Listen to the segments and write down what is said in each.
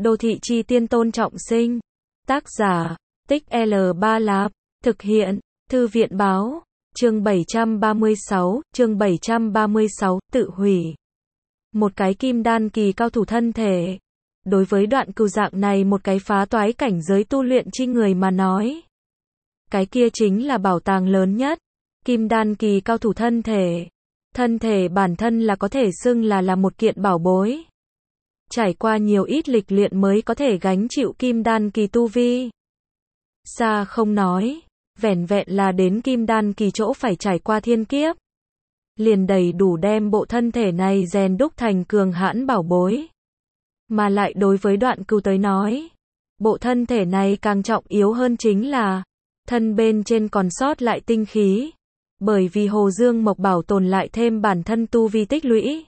Đô thị chi tiên Tôn Trọng Sinh. Tác giả, Tích L3 Lạp. Thực hiện, Thư viện báo. Chương 736, tự hủy. Một cái kim đan kỳ cao thủ thân thể. Đối với Đoạn Cừu dạng này một cái phá toái cảnh giới tu luyện chi người mà nói. Cái kia chính là bảo tàng lớn nhất. Kim đan kỳ cao thủ thân thể. Thân thể bản thân là có thể xưng là một kiện bảo bối. Trải qua nhiều ít lịch luyện mới có thể gánh chịu kim đan kỳ tu vi. Xa không nói, vẻn vẹn là đến kim đan kỳ chỗ phải trải qua thiên kiếp. Liền đầy đủ đem bộ thân thể này rèn đúc thành cường hãn bảo bối. Mà lại đối với Đoạn Cừu tới nói, bộ thân thể này càng trọng yếu hơn chính là, thân bên trên còn sót lại tinh khí. Bởi vì Hồ Dương Mộc bảo tồn lại thêm bản thân tu vi tích lũy.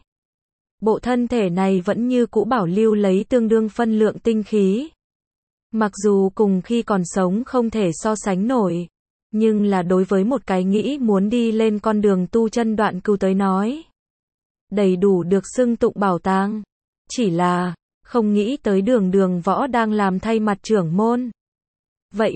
Bộ thân thể này vẫn như cũ bảo lưu lấy tương đương phân lượng tinh khí. Mặc dù cùng khi còn sống không thể so sánh nổi, nhưng là đối với một cái nghĩ muốn đi lên con đường tu chân Đoạn Cừu tới nói, đầy đủ được xưng tụng bảo tàng. Chỉ là, không nghĩ tới Đường Võ đang làm thay mặt trưởng môn. Vậy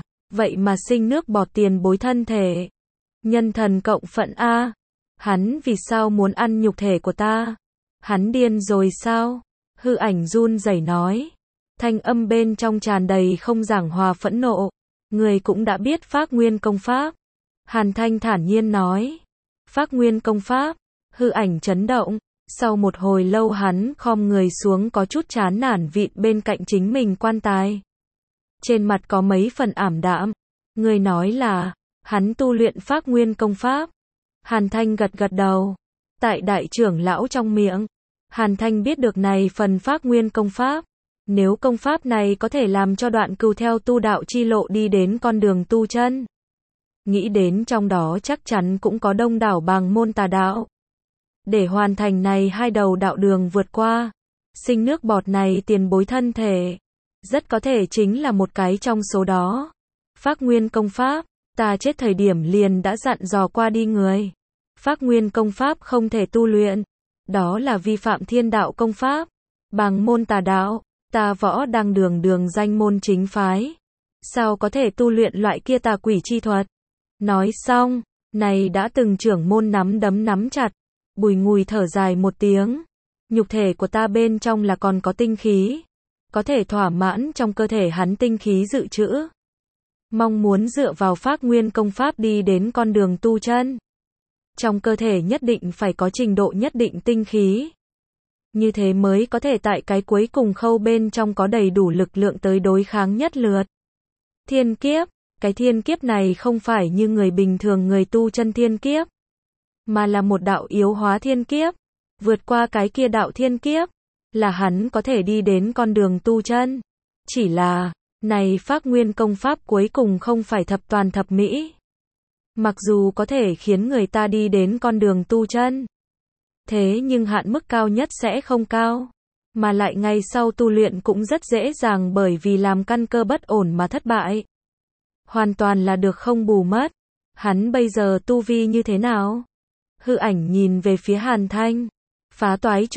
mà sinh nước bọt tiền bối thân thể. Nhân thần cộng phận A. Hắn vì sao muốn ăn nhục thể của ta? Hắn điên rồi sao? Hư Ảnh run rẩy nói. Thanh âm bên trong tràn đầy không giảng hòa phẫn nộ. Người cũng đã biết Phác Nguyên công pháp. Hàn Thanh thản nhiên nói. Phác Nguyên công pháp. Hư Ảnh chấn động. Sau một hồi lâu hắn khom người xuống có chút chán nản vịn bên cạnh chính mình quan tài. Trên mặt có mấy phần ảm đạm. Người nói là, hắn tu luyện Phác Nguyên công pháp. Hàn Thanh gật gật đầu. Tại đại trưởng lão trong miệng, Hàn Thanh biết được này phần Phác Nguyên công pháp. Nếu công pháp này có thể làm cho Đoạn Cừu theo tu đạo chi lộ đi đến con đường tu chân. Nghĩ đến trong đó chắc chắn cũng có đông đảo bàng môn tà đạo. Để hoàn thành này hai đầu đạo đường vượt qua, sinh nước bọt này tiền bối thân thể. Rất có thể chính là một cái trong số đó. Phác Nguyên công pháp, ta chết thời điểm liền đã dặn dò qua đi người. Phác Nguyên công pháp không thể tu luyện. Đó là vi phạm thiên đạo công pháp. Bàng môn tà đạo, ta Võ đang đường danh môn chính phái. Sao có thể tu luyện loại kia tà quỷ chi thuật? Nói xong, này đã từng trưởng môn nắm đấm nắm chặt. Bùi ngùi thở dài một tiếng. Nhục thể của ta bên trong là còn có tinh khí. Có thể thỏa mãn trong cơ thể hắn tinh khí dự trữ. Mong muốn dựa vào Phác Nguyên công pháp đi đến con đường tu chân. Trong cơ thể nhất định phải có trình độ nhất định tinh khí. Như thế mới có thể tại cái cuối cùng khâu bên trong có đầy đủ lực lượng tới đối kháng nhất lượt. Thiên kiếp, cái thiên kiếp này không phải như người bình thường người tu chân thiên kiếp. Mà là một đạo yếu hóa thiên kiếp. Vượt qua cái kia đạo thiên kiếp, là hắn có thể đi đến con đường tu chân. Chỉ là, này Phác Nguyên công pháp cuối cùng không phải thập toàn thập mỹ. Mặc dù có thể khiến người ta đi đến con đường tu chân. Thế nhưng hạn mức cao nhất sẽ không cao. Mà lại ngày sau tu luyện cũng rất dễ dàng bởi vì làm căn cơ bất ổn mà thất bại. Hoàn toàn là được không bù mất. Hắn bây giờ tu vi như thế nào? Hư Ảnh nhìn về phía Hàn Thanh. Phá toái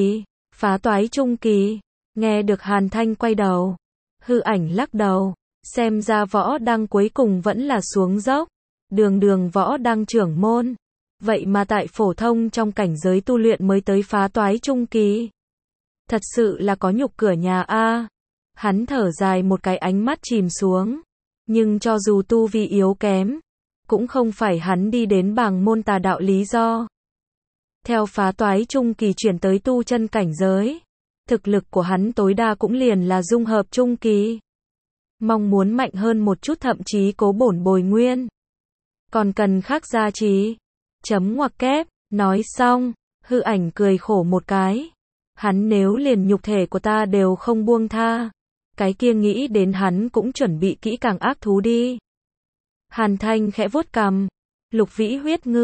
trung kỳ. Nghe được Hàn Thanh quay đầu. Hư Ảnh lắc đầu. Xem ra Võ đang cuối cùng vẫn là xuống dốc. Đường Võ đang trưởng môn. Vậy mà tại phổ thông trong cảnh giới tu luyện mới tới phá toái trung kỳ. Thật sự là có nhục cửa nhà a. Hắn thở dài một cái ánh mắt chìm xuống. Nhưng cho dù tu vi yếu kém, cũng không phải hắn đi đến bàng môn tà đạo lý do. Theo phá toái trung kỳ chuyển tới tu chân cảnh giới, thực lực của hắn tối đa cũng liền là dung hợp trung kỳ. Mong muốn mạnh hơn một chút thậm chí cố bổn bồi nguyên. Còn cần khác gia trì. Chấm ngoặc kép, nói xong, Hư Ảnh cười khổ một cái. Hắn nếu liền nhục thể của ta đều không buông tha, cái kia nghĩ đến hắn cũng chuẩn bị kỹ càng ác thú đi. Hàn Thanh khẽ vuốt cằm. Lục Vĩ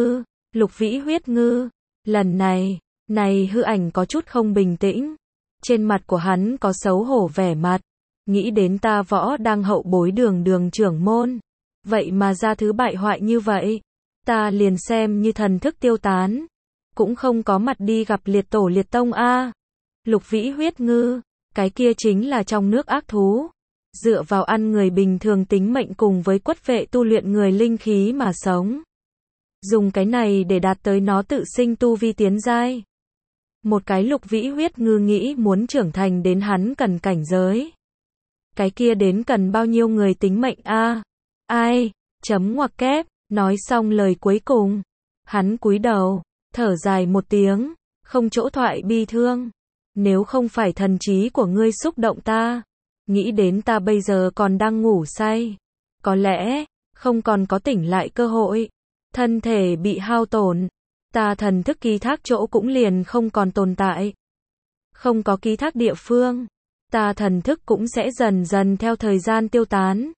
huyết ngư. Lần này Hư Ảnh có chút không bình tĩnh. Trên mặt của hắn có xấu hổ vẻ mặt. Nghĩ đến ta Võ đang hậu bối đường trưởng môn. Vậy mà ra thứ bại hoại như vậy. Ta liền xem như thần thức tiêu tán. Cũng không có mặt đi gặp liệt tổ liệt tông a. Lục Vĩ huyết ngư. Cái kia chính là trong nước ác thú. Dựa vào ăn người bình thường tính mệnh cùng với quất vệ tu luyện người linh khí mà sống. Dùng cái này để đạt tới nó tự sinh tu vi tiến giai. Một cái lục vĩ huyết ngư nghĩ muốn trưởng thành đến hắn cần cảnh giới. Cái kia đến cần bao nhiêu người tính mệnh a? Ai? Chấm ngoặc kép, nói xong lời cuối cùng. Hắn cúi đầu, thở dài một tiếng, không chỗ thoại bi thương. Nếu không phải thần trí của ngươi xúc động ta, nghĩ đến ta bây giờ còn đang ngủ say. Có lẽ, không còn có tỉnh lại cơ hội. Thân thể bị hao tổn. Ta thần thức ký thác chỗ cũng liền không còn tồn tại. Không có ký thác địa phương. Ta thần thức cũng sẽ dần dần theo thời gian tiêu tán.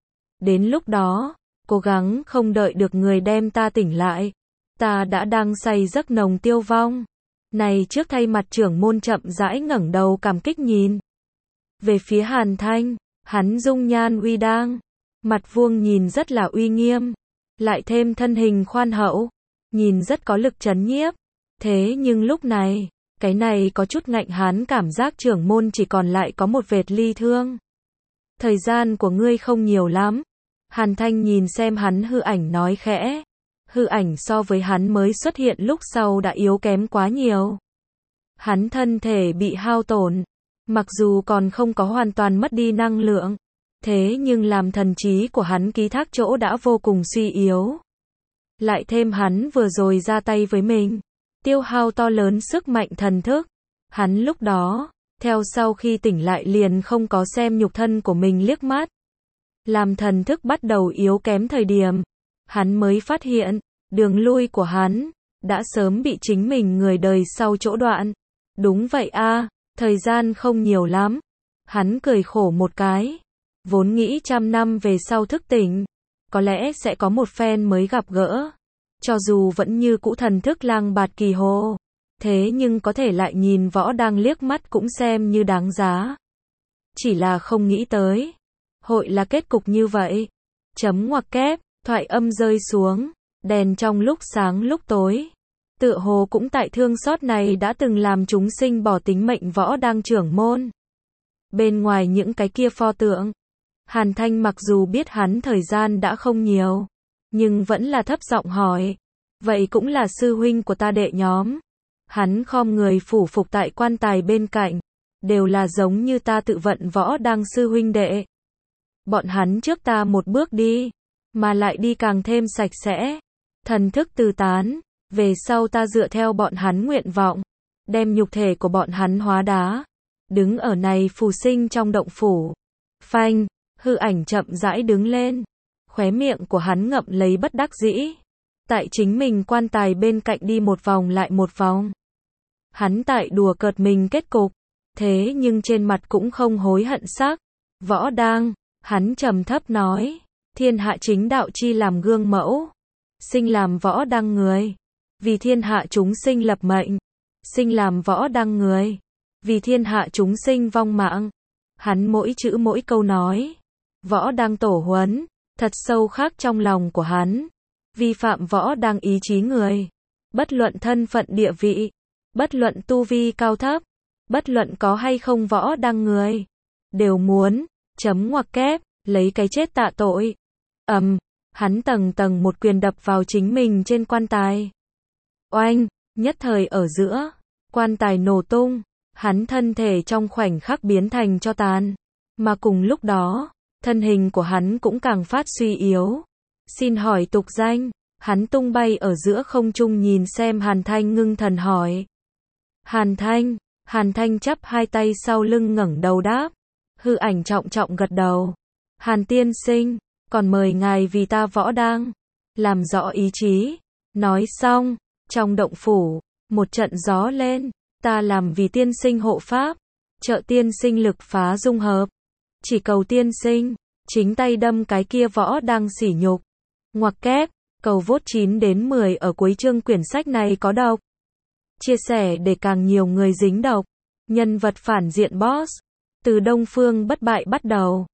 Đến lúc đó, cố gắng không đợi được người đem ta tỉnh lại. Ta đã đang say giấc nồng tiêu vong. Này trước thay mặt trưởng môn chậm rãi ngẩng đầu cảm kích nhìn. Về phía Hàn Thanh, hắn dung nhan uy đang. Mặt vuông nhìn rất là uy nghiêm. Lại thêm thân hình khoan hậu. Nhìn rất có lực trấn nhiếp. Thế nhưng lúc này, cái này có chút ngạnh hắn cảm giác trưởng môn chỉ còn lại có một vệt ly thương. Thời gian của ngươi không nhiều lắm. Hàn Thanh nhìn xem hắn hư ảnh nói khẽ. Hư ảnh so với hắn mới xuất hiện lúc sau đã yếu kém quá nhiều. Hắn thân thể bị hao tổn. Mặc dù còn không có hoàn toàn mất đi năng lượng. Thế nhưng làm thần trí của hắn ký thác chỗ đã vô cùng suy yếu. Lại thêm hắn vừa rồi ra tay với mình. Tiêu hao to lớn sức mạnh thần thức. Hắn lúc đó, theo sau khi tỉnh lại liền không có xem nhục thân của mình liếc mắt. Làm thần thức bắt đầu yếu kém thời điểm. Hắn mới phát hiện, đường lui của hắn, đã sớm bị chính mình người đời sau chỗ đoạn. Đúng vậy a, thời gian không nhiều lắm. Hắn cười khổ một cái. Vốn nghĩ 100 năm về sau thức tỉnh. Có lẽ sẽ có một phen mới gặp gỡ. Cho dù vẫn như cũ thần thức lang bạt kỳ hồ. Thế nhưng có thể lại nhìn võ đang liếc mắt cũng xem như đáng giá. Chỉ là không nghĩ tới. Hội là kết cục như vậy. Chấm ngoặc kép, thoại âm rơi xuống. Đèn trong lúc sáng lúc tối. Tựa hồ cũng tại thương xót này đã từng làm chúng sinh bỏ tính mệnh võ đang trưởng môn. Bên ngoài những cái kia pho tượng. Hàn Thanh mặc dù biết hắn thời gian đã không nhiều. Nhưng vẫn là thấp giọng hỏi. Vậy cũng là sư huynh của ta đệ nhóm. Hắn khom người phủ phục tại quan tài bên cạnh. Đều là giống như ta tự vận võ đang sư huynh đệ. Bọn hắn trước ta một bước đi. Mà lại đi càng thêm sạch sẽ. Thần thức từ tán. Về sau ta dựa theo bọn hắn nguyện vọng. Đem nhục thể của bọn hắn hóa đá. Đứng ở này phù sinh trong động phủ. Phanh, hư ảnh chậm rãi đứng lên. Khóe miệng của hắn ngậm lấy bất đắc dĩ. Tại chính mình quan tài bên cạnh đi một vòng lại một vòng. Hắn tại đùa cợt mình kết cục. Thế nhưng trên mặt cũng không hối hận sắc. Võ đang, hắn trầm thấp nói. Thiên hạ chính đạo chi làm gương mẫu. Sinh làm võ đang người. Vì thiên hạ chúng sinh lập mệnh. Sinh làm võ đang người. Vì thiên hạ chúng sinh vong mạng. Hắn mỗi chữ mỗi câu nói. Võ đang tổ huấn. Thật sâu khắc trong lòng của hắn. Vi phạm võ đang ý chí người. Bất luận thân phận địa vị. Bất luận tu vi cao thấp. Bất luận có hay không võ đang người. Đều muốn. Chấm ngoặc kép. Lấy cái chết tạ tội. Hắn tầng tầng một quyền đập vào chính mình trên quan tài. Oanh. Nhất thời ở giữa. Quan tài nổ tung. Hắn thân thể trong khoảnh khắc biến thành tro tàn. Mà cùng lúc đó. Thân hình của hắn cũng càng phát suy yếu. Xin hỏi tục danh. Hắn tung bay ở giữa không trung nhìn xem Hàn Thanh ngưng thần hỏi. Hàn Thanh chắp hai tay sau lưng ngẩng đầu đáp. Hư ảnh trọng trọng gật đầu. Hàn tiên sinh, còn mời ngài vì ta võ đang. Làm rõ ý chí. Nói xong, trong động phủ, một trận gió lên. Ta làm vì tiên sinh hộ pháp. Trợ tiên sinh lực phá dung hợp. Chỉ cầu tiên sinh, chính tay đâm cái kia võ đang sỉ nhục. Ngoặc kép, cầu vote 9 đến 10 ở cuối chương quyển sách này có độc. Chia sẻ để càng nhiều người dính độc. Nhân vật phản diện boss. Từ Đông Phương bất bại bắt đầu.